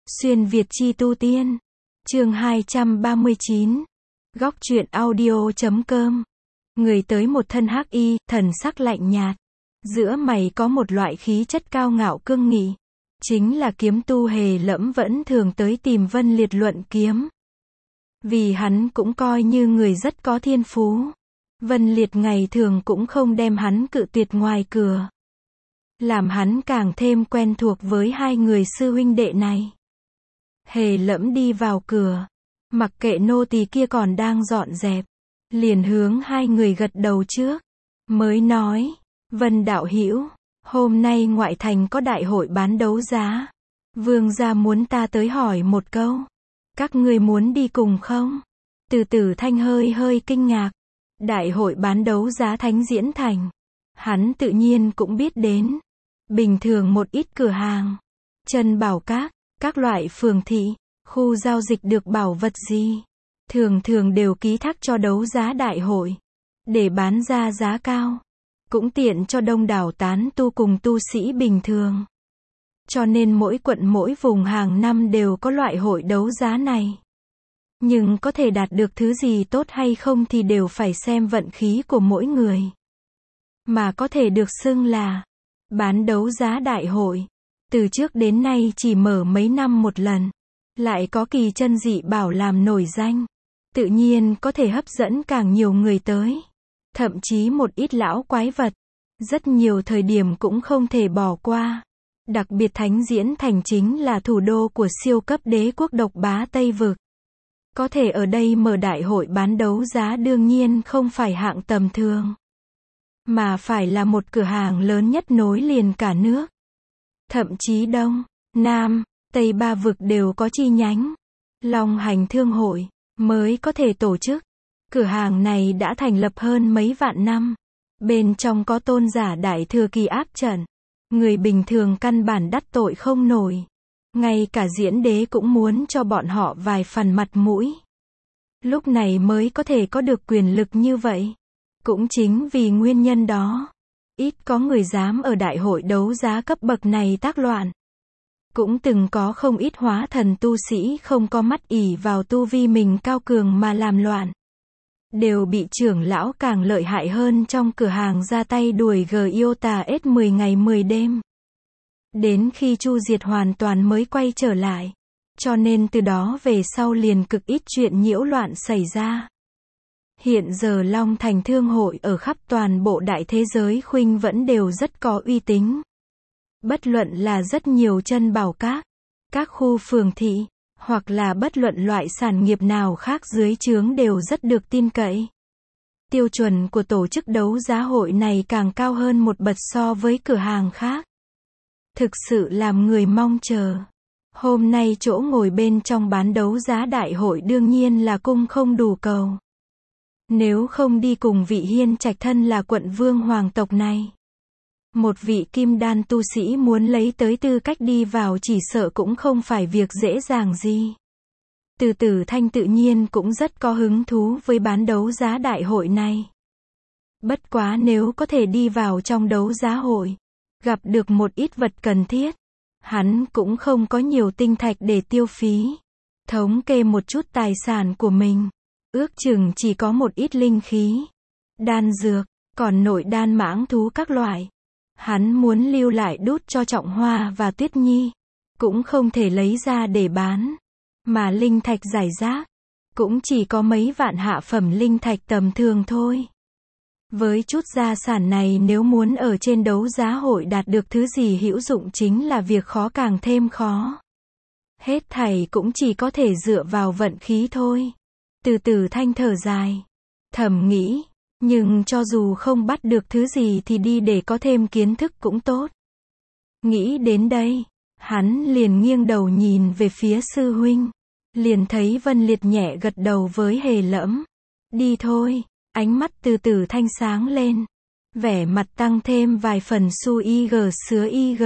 Xuyên Việt chi tu tiên. Chương 239. Góc truyện audio.com. Người tới một thân hắc y, thần sắc lạnh nhạt. Giữa mày có một loại khí chất cao ngạo cương nghị. Chính là kiếm tu Hề Lẫm vẫn thường tới tìm Vân Liệt luận kiếm. Vì hắn cũng coi như người rất có thiên phú. Vân Liệt ngày thường cũng không đem hắn cự tuyệt ngoài cửa. Làm hắn càng thêm quen thuộc với hai người sư huynh đệ này. Hề Lẫm đi vào cửa, mặc kệ nô tỳ kia còn đang dọn dẹp, liền hướng hai người gật đầu trước, mới nói, Vân đạo hữu, hôm nay ngoại thành có đại hội bán đấu giá, vương gia muốn ta tới hỏi một câu, các ngươi muốn đi cùng không? Từ Tử Thanh hơi kinh ngạc, đại hội bán đấu giá Thánh Diễn Thành, hắn tự nhiên cũng biết đến, bình thường một ít cửa hàng, chân bảo các loại phường thị, khu giao dịch được bảo vật gì, thường đều ký thác cho đấu giá đại hội, để bán ra giá cao, cũng tiện cho đông đảo tán tu cùng tu sĩ bình thường. Cho nên mỗi quận mỗi vùng hàng năm đều có loại hội đấu giá này. Nhưng có thể đạt được thứ gì tốt hay không thì đều phải xem vận khí của mỗi người. Mà có thể được xưng là bán đấu giá đại hội. Từ trước đến nay chỉ mở mấy năm một lần. Lại có kỳ chân dị bảo làm nổi danh. Tự nhiên có thể hấp dẫn càng nhiều người tới. Thậm chí một ít lão quái vật. Rất nhiều thời điểm cũng không thể bỏ qua. Đặc biệt Thánh Diễn Thành chính là thủ đô của siêu cấp đế quốc độc bá Tây Vực. Có thể ở đây mở đại hội bán đấu giá đương nhiên không phải hạng tầm thường. Mà phải là một cửa hàng lớn nhất nối liền cả nước. Thậm chí Đông, Nam, Tây ba vực đều có chi nhánh. Long Hành Thương hội mới có thể tổ chức. Cửa hàng này đã thành lập hơn mấy vạn năm. Bên trong có tôn giả đại thừa kỳ áp trận. Người bình thường căn bản đắc tội không nổi. Ngay cả diễn đế cũng muốn cho bọn họ vài phần mặt mũi. Lúc này mới có thể có được quyền lực như vậy. Cũng chính vì nguyên nhân đó. Ít có người dám ở đại hội đấu giá cấp bậc này tác loạn. Cũng từng có không ít hóa thần tu sĩ không có mắt ỷ vào tu vi mình cao cường mà làm loạn. Đều bị trưởng lão càng lợi hại hơn trong cửa hàng ra tay đuổi Giota S 10 ngày 10 đêm. Đến khi Chu Diệt hoàn toàn mới quay trở lại. Cho nên từ đó về sau liền cực ít chuyện nhiễu loạn xảy ra. Hiện giờ Long Thành Thương hội ở khắp toàn bộ đại thế giới khuynh vẫn đều rất có uy tín. Bất luận là rất nhiều chân bảo các khu phường thị, hoặc là bất luận loại sản nghiệp nào khác dưới trướng đều rất được tin cậy. Tiêu chuẩn của tổ chức đấu giá hội này càng cao hơn một bậc so với cửa hàng khác. Thực sự làm người mong chờ. Hôm nay chỗ ngồi bên trong bán đấu giá đại hội đương nhiên là cung không đủ cầu. Nếu không đi cùng vị Hiên Trạch thân là quận vương hoàng tộc này. Một vị kim đan tu sĩ muốn lấy tới tư cách đi vào chỉ sợ cũng không phải việc dễ dàng gì. Từ Tử Thanh tự nhiên cũng rất có hứng thú với bán đấu giá đại hội này. Bất quá nếu có thể đi vào trong đấu giá hội, gặp được một ít vật cần thiết, hắn cũng không có nhiều tinh thạch để tiêu phí. Thống kê một chút tài sản của mình, ước chừng chỉ có một ít linh khí, đan dược, còn nội đan mãng thú các loại. Hắn muốn lưu lại đút cho Trọng Hoa và Tuyết Nhi, cũng không thể lấy ra để bán. Mà linh thạch rải rác, cũng chỉ có mấy vạn hạ phẩm linh thạch tầm thường thôi. Với chút gia sản này nếu muốn ở trên đấu giá hội đạt được thứ gì hữu dụng chính là việc khó càng thêm khó. Hết thảy cũng chỉ có thể dựa vào vận khí thôi. Từ Tử Thanh thở dài, thầm nghĩ, nhưng cho dù không bắt được thứ gì thì đi để có thêm kiến thức cũng tốt. Nghĩ đến đây, hắn liền nghiêng đầu nhìn về phía sư huynh. Liền thấy Vân Liệt nhẹ gật đầu với Hề Lẫm. Đi thôi, ánh mắt Từ Tử Thanh sáng lên. Vẻ mặt tăng thêm vài phần su ig sứa ig.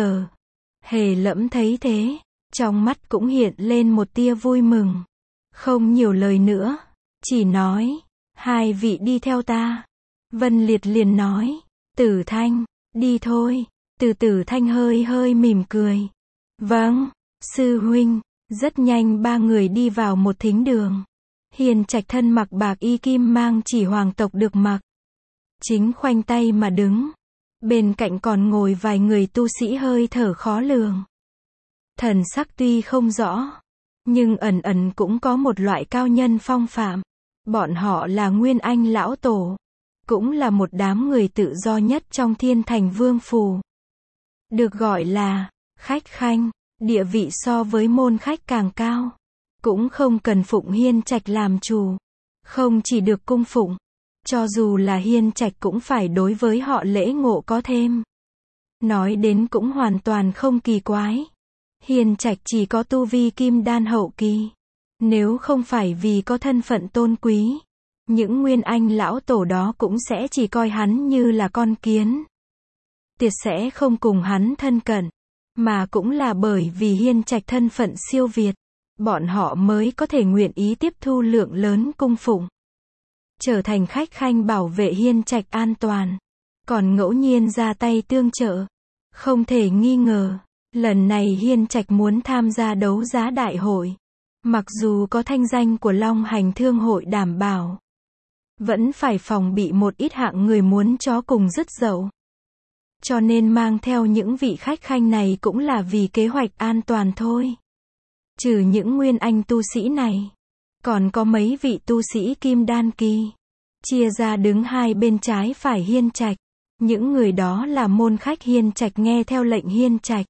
Hề Lẫm thấy thế, trong mắt cũng hiện lên một tia vui mừng. Không nhiều lời nữa, chỉ nói, hai vị đi theo ta. Vân Liệt liền nói, Tử Thanh, đi thôi. Từ Tử Thanh hơi mỉm cười. Vâng, sư huynh. Rất nhanh ba người đi vào một thính đường. Hiền Trạch thân mặc bạc y kim mang chỉ hoàng tộc được mặc. Chính khoanh tay mà đứng. Bên cạnh còn ngồi vài người tu sĩ hơi thở khó lường. Thần sắc tuy không rõ, nhưng ẩn ẩn cũng có một loại cao nhân phong phạm. Bọn họ là Nguyên Anh lão tổ, cũng là một đám người tự do nhất trong Thiên Thành Vương phủ. Được gọi là khách khanh, địa vị so với môn khách càng cao. Cũng không cần phụng Hiên Trạch làm chủ, không chỉ được cung phụng, cho dù là Hiên Trạch cũng phải đối với họ lễ ngộ có thêm. Nói đến cũng hoàn toàn không kỳ quái. Hiên Trạch chỉ có tu vi kim đan hậu kỳ. Nếu không phải vì có thân phận tôn quý, những Nguyên Anh lão tổ đó cũng sẽ chỉ coi hắn như là con kiến. Tuyệt sẽ không cùng hắn thân cận. Mà cũng là bởi vì Hiên Trạch thân phận siêu việt, bọn họ mới có thể nguyện ý tiếp thu lượng lớn cung phụng. Trở thành khách khanh bảo vệ Hiên Trạch an toàn. Còn ngẫu nhiên ra tay tương trợ. Không thể nghi ngờ, lần này Hiên Trạch muốn tham gia đấu giá đại hội. Mặc dù có thanh danh của Long Hành Thương hội đảm bảo, vẫn phải phòng bị một ít hạng người muốn chó cùng rứt dậu. Cho nên mang theo những vị khách khanh này cũng là vì kế hoạch an toàn thôi. Trừ những Nguyên Anh tu sĩ này, còn có mấy vị tu sĩ kim đan kỳ, chia ra đứng hai bên trái phải Hiên Trạch. Những người đó là môn khách Hiên Trạch nghe theo lệnh Hiên Trạch.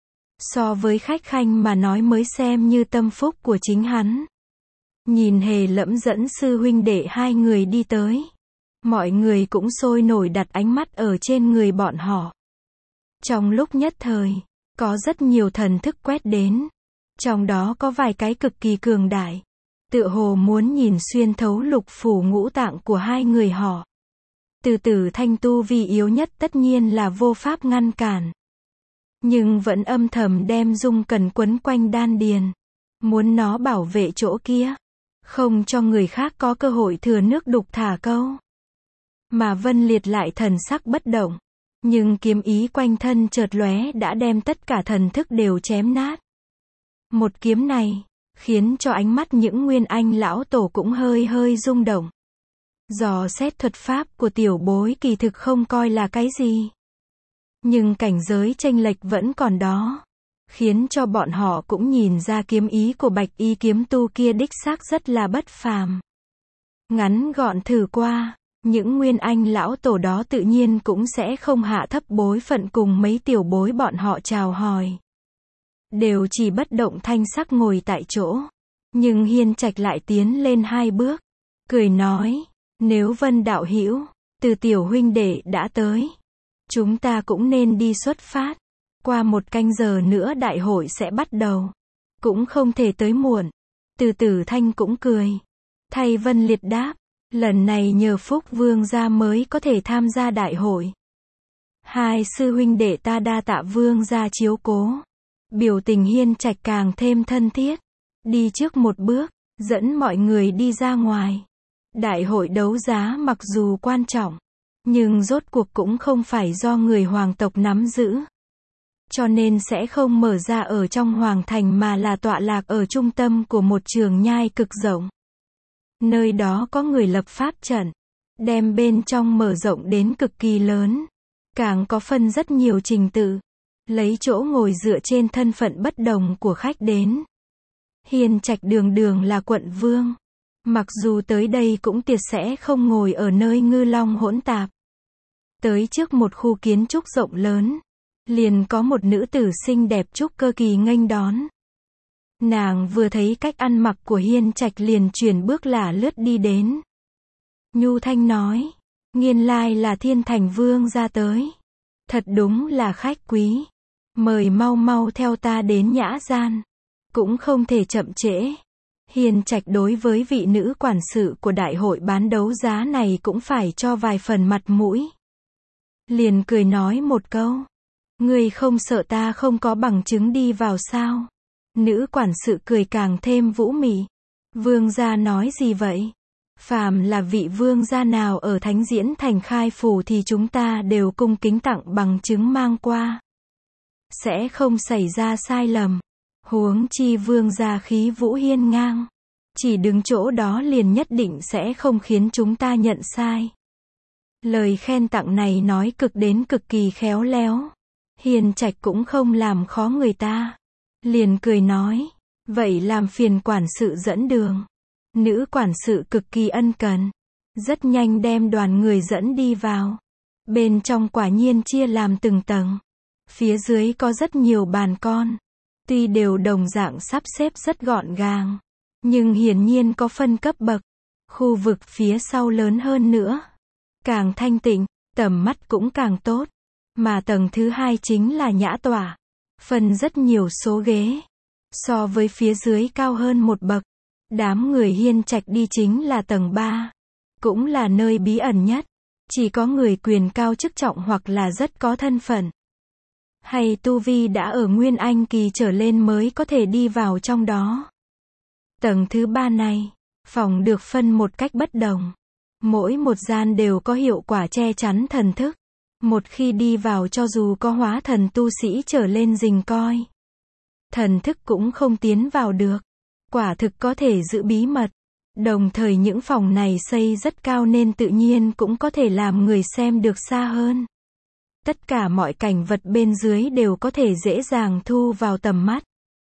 So với khách khanh mà nói mới xem như tâm phúc của chính hắn. Nhìn Hề Lẫm dẫn sư huynh đệ hai người đi tới, mọi người cũng sôi nổi đặt ánh mắt ở trên người bọn họ. Trong lúc nhất thời, có rất nhiều thần thức quét đến. Trong đó có vài cái cực kỳ cường đại, tựa hồ muốn nhìn xuyên thấu lục phủ ngũ tạng của hai người họ. Từ Tử Thanh tu vi yếu nhất tất nhiên là vô pháp ngăn cản, nhưng vẫn âm thầm đem Dung Cần quấn quanh đan điền, muốn nó bảo vệ chỗ kia, không cho người khác có cơ hội thừa nước đục thả câu. Mà Vân Liệt lại thần sắc bất động, nhưng kiếm ý quanh thân chợt lóe đã đem tất cả thần thức đều chém nát. Một kiếm này, khiến cho ánh mắt những Nguyên Anh lão tổ cũng hơi hơi rung động. Dò xét thuật pháp của tiểu bối kỳ thực không coi là cái gì. Nhưng cảnh giới chênh lệch vẫn còn đó. Khiến cho bọn họ cũng nhìn ra kiếm ý của bạch y kiếm tu kia đích xác rất là bất phàm. Ngắn gọn thử qua, những Nguyên Anh lão tổ đó tự nhiên cũng sẽ không hạ thấp bối phận cùng mấy tiểu bối bọn họ chào hỏi. Đều chỉ bất động thanh sắc ngồi tại chỗ. Nhưng Hiên Trạch lại tiến lên hai bước, cười nói, nếu Vân đạo hữu, Từ tiểu huynh đệ đã tới, chúng ta cũng nên đi xuất phát. Qua 1 canh giờ nữa đại hội sẽ bắt đầu, cũng không thể tới muộn. Từ Tử Thanh cũng cười, thay Vân Liệt đáp, lần này nhờ phúc vương gia mới có thể tham gia đại hội. Hai sư huynh đệ ta đa tạ vương gia chiếu cố. Biểu tình Hiên Trạch càng thêm thân thiết, đi trước một bước, dẫn mọi người đi ra ngoài. Đại hội đấu giá mặc dù quan trọng, nhưng rốt cuộc cũng không phải do người hoàng tộc nắm giữ. Cho nên sẽ không mở ra ở trong hoàng thành mà là tọa lạc ở trung tâm của một trường nhai cực rộng. Nơi đó có người lập pháp trận, đem bên trong mở rộng đến cực kỳ lớn. Càng có phân rất nhiều trình tự, lấy chỗ ngồi dựa trên thân phận bất đồng của khách đến. Hiên Trạch đường đường là quận vương, mặc dù tới đây cũng tuyệt sẽ không ngồi ở nơi ngư long hỗn tạp. Tới trước một khu kiến trúc rộng lớn, liền có một nữ tử xinh đẹp trúc cơ kỳ nghênh đón. Nàng vừa thấy cách ăn mặc của Hiên Trạch liền chuyển bước lả lướt đi đến. Nhu thanh nói, nguyên lai là Thiên Thành Vương ra tới. Thật đúng là khách quý. Mời mau mau theo ta đến nhã gian. Cũng không thể chậm trễ. Hiên Trạch đối với vị nữ quản sự của đại hội bán đấu giá này cũng phải cho vài phần mặt mũi. Liền cười nói một câu. Ngươi không sợ ta không có bằng chứng đi vào sao? Nữ quản sự cười càng thêm vũ mị. Vương gia nói gì vậy? Phàm là vị vương gia nào ở Thánh Diễn Thành khai phủ thì chúng ta đều cung kính tặng bằng chứng mang qua. Sẽ không xảy ra sai lầm. Huống chi vương gia khí vũ hiên ngang. Chỉ đứng chỗ đó liền nhất định sẽ không khiến chúng ta nhận sai. Lời khen tặng này nói cực đến cực kỳ khéo léo. Hiền Trạch cũng không làm khó người ta. Liền cười nói, vậy làm phiền quản sự dẫn đường. Nữ quản sự cực kỳ ân cần. Rất nhanh đem đoàn người dẫn đi vào. Bên trong quả nhiên chia làm từng tầng. Phía dưới có rất nhiều bàn con. Tuy đều đồng dạng sắp xếp rất gọn gàng. Nhưng hiển nhiên có phân cấp bậc. Khu vực phía sau lớn hơn nữa. Càng thanh tịnh, tầm mắt cũng càng tốt. Mà tầng thứ hai chính là nhã tọa. Phân rất nhiều số ghế. So với phía dưới cao hơn một bậc. Đám người Hiên Trạch đi chính là tầng 3. Cũng là nơi bí ẩn nhất. Chỉ có người quyền cao chức trọng hoặc là rất có thân phận. Hay tu vi đã ở Nguyên Anh kỳ trở lên mới có thể đi vào trong đó. Tầng thứ 3 này, phòng được phân một cách bất đồng. Mỗi một gian đều có hiệu quả che chắn thần thức. Một khi đi vào cho dù có hóa thần tu sĩ trở lên rình coi. Thần thức cũng không tiến vào được. Quả thực có thể giữ bí mật. Đồng thời những phòng này xây rất cao nên tự nhiên cũng có thể làm người xem được xa hơn. Tất cả mọi cảnh vật bên dưới đều có thể dễ dàng thu vào tầm mắt.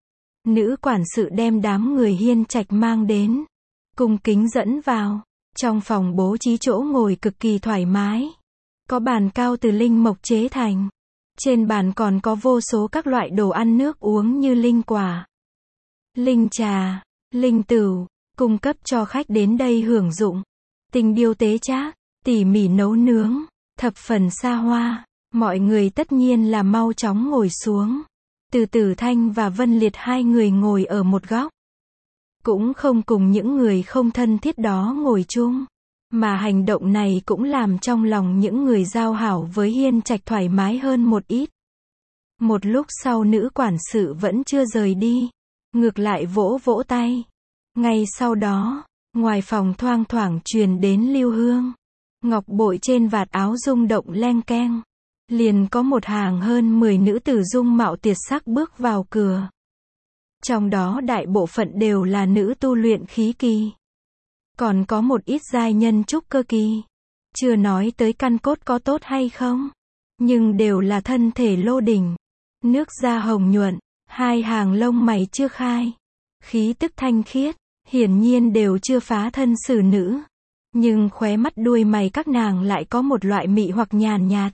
Nữ quản sự đem đám người Hiên Trạch mang đến. Cung kính dẫn vào. Trong phòng bố trí chỗ ngồi cực kỳ thoải mái. Có bàn cao từ linh mộc chế thành. Trên bàn còn có vô số các loại đồ ăn nước uống như linh quả, linh trà, linh tửu, cung cấp cho khách đến đây hưởng dụng. Tình điêu tế trác, tỉ mỉ nấu nướng, thập phần xa hoa. Mọi người tất nhiên là mau chóng ngồi xuống. Từ Tử Thanh và Vân Liệt hai người ngồi ở một góc. Cũng không cùng những người không thân thiết đó ngồi chung. Mà hành động này cũng làm trong lòng những người giao hảo với Hiên Trạch thoải mái hơn một ít. Một lúc sau nữ quản sự vẫn chưa rời đi. Ngược lại vỗ vỗ tay. Ngay sau đó, ngoài phòng thoang thoảng truyền đến lưu hương. Ngọc bội trên vạt áo rung động leng keng. Liền có một hàng hơn 10 nữ tử dung mạo tuyệt sắc bước vào cửa. Trong đó đại bộ phận đều là nữ tu luyện khí kỳ. Còn có một ít giai nhân trúc cơ kỳ. Chưa nói tới căn cốt có tốt hay không. Nhưng đều là thân thể lô đỉnh. Nước da hồng nhuận. Hai hàng lông mày chưa khai. Khí tức thanh khiết. Hiển nhiên đều chưa phá thân xử nữ. Nhưng khóe mắt đuôi mày các nàng lại có một loại mị hoặc nhàn nhạt.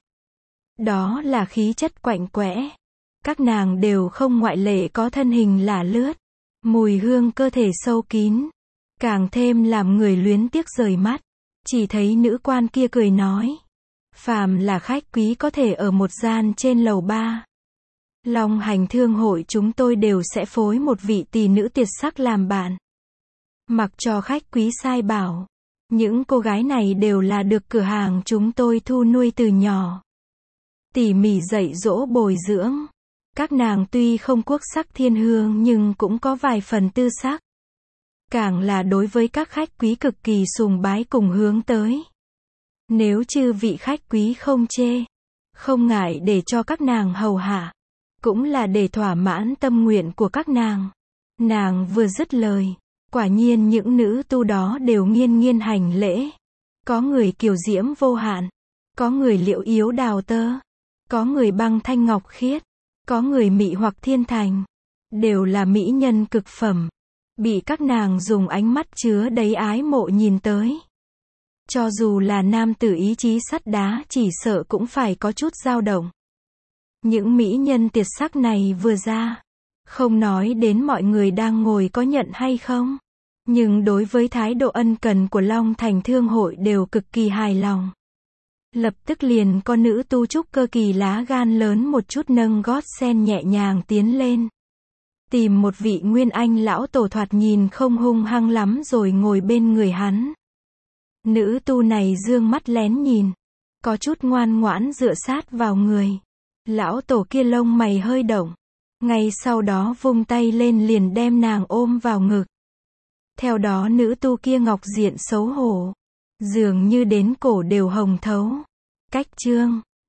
Đó là khí chất quạnh quẽ. Các nàng đều không ngoại lệ có thân hình lả lướt. Mùi hương cơ thể sâu kín. Càng thêm làm người luyến tiếc rời mắt. Chỉ thấy nữ quan kia cười nói. Phàm là khách quý có thể ở một gian trên lầu 3. Long Hành Thương hội chúng tôi đều sẽ phối một vị tỷ nữ tuyệt sắc làm bạn. Mặc cho khách quý sai bảo. Những cô gái này đều là được cửa hàng chúng tôi thu nuôi từ nhỏ. Tỉ mỉ dạy dỗ bồi dưỡng. Các nàng tuy không quốc sắc thiên hương nhưng cũng có vài phần tư sắc. Càng là đối với các khách quý cực kỳ sùng bái cùng hướng tới. Nếu chư vị khách quý không chê, không ngại để cho các nàng hầu hạ, cũng là để thỏa mãn tâm nguyện của các nàng. Nàng vừa dứt lời, quả nhiên những nữ tu đó đều nghiêng nghiêng hành lễ. Có người kiều diễm vô hạn, có người liễu yếu đào tơ, có người băng thanh ngọc khiết, có người mị hoặc thiên thành. Đều là mỹ nhân cực phẩm. Bị các nàng dùng ánh mắt chứa đầy ái mộ nhìn tới. Cho dù là nam tử ý chí sắt đá chỉ sợ cũng phải có chút dao động. Những mỹ nhân tuyệt sắc này vừa ra. Không nói đến mọi người đang ngồi có nhận hay không. Nhưng đối với thái độ ân cần của Long Thành Thương hội đều cực kỳ hài lòng. Lập tức liền có nữ tu trúc cơ kỳ lá gan lớn một chút nâng gót sen nhẹ nhàng tiến lên. Tìm một vị Nguyên Anh lão tổ thoạt nhìn không hung hăng lắm rồi ngồi bên người hắn. Nữ tu này dương mắt lén nhìn. Có chút ngoan ngoãn dựa sát vào người. Lão tổ kia lông mày hơi động. Ngay sau đó vung tay lên liền đem nàng ôm vào ngực. Theo đó nữ tu kia ngọc diện xấu hổ. Dường như đến cổ đều hồng thấu. Cách chương